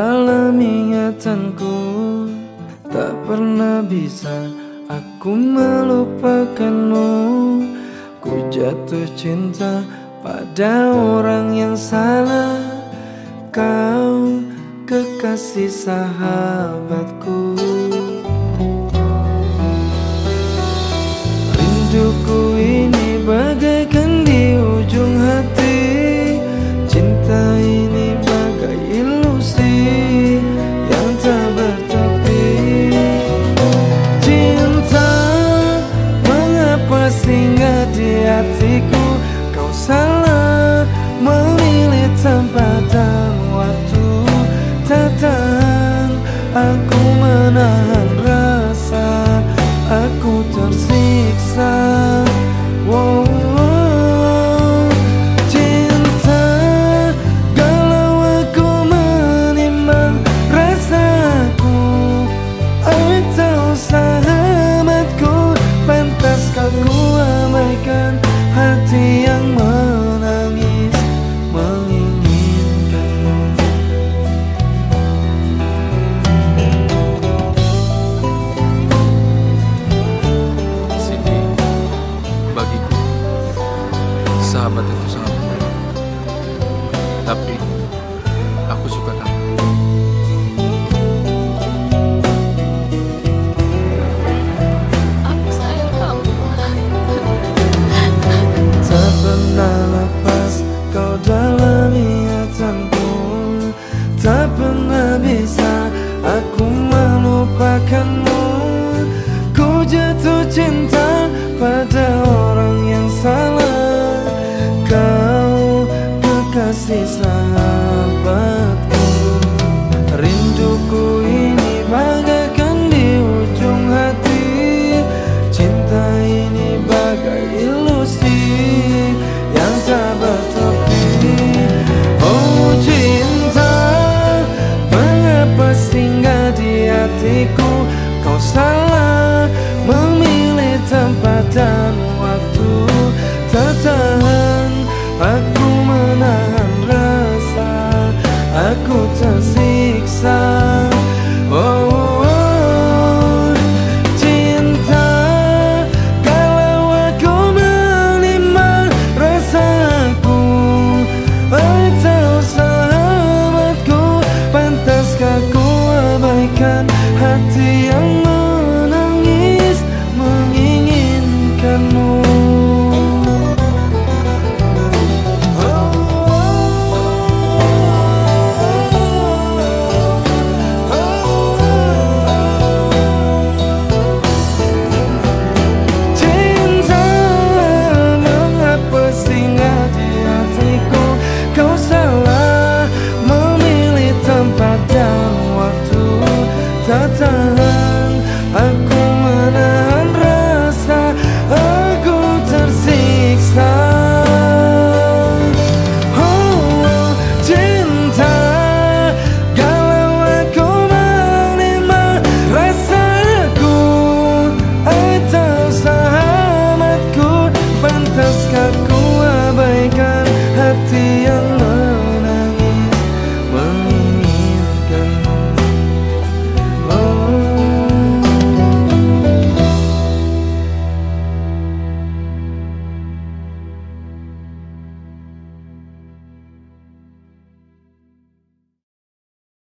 dalam ingatanku. Tak pernah bisa aku melupakanmu. Ku jatuh cinta pada orang yang salah. Kau kekasih sahabatku. Rinduku ini bagaikan di ujung hati. Cinta ini bagai ilusi yang tak bertepi. Cinta, mengapa singgah di hatiku? Kau salah memilih tempat dan waktu. Tak tahan aku menahan rasa, aku tersiksa. Wow. Cinta, kalau aku menimbang rasaku, atau sahabatku, pantaskah ku abaikan hati yang menangis menginginkanmu? Cindy, bagiku sahabat itu sangat penting. Tapi aku suka kamu. Aku sayang kamu. Tak pernah lepas kau dalam ingatanku. Tak pernah bisa aku melupakanmu. Ku jatuh cinta pada orang yang salah. Kau kekasih sahabatku. Rinduku ini bagaikan di ujung hati. Cinta ini bagai ilusi yang tak bertepi. Oh cinta, mengapa singgah di hatiku? Kau salah memilih tempat dan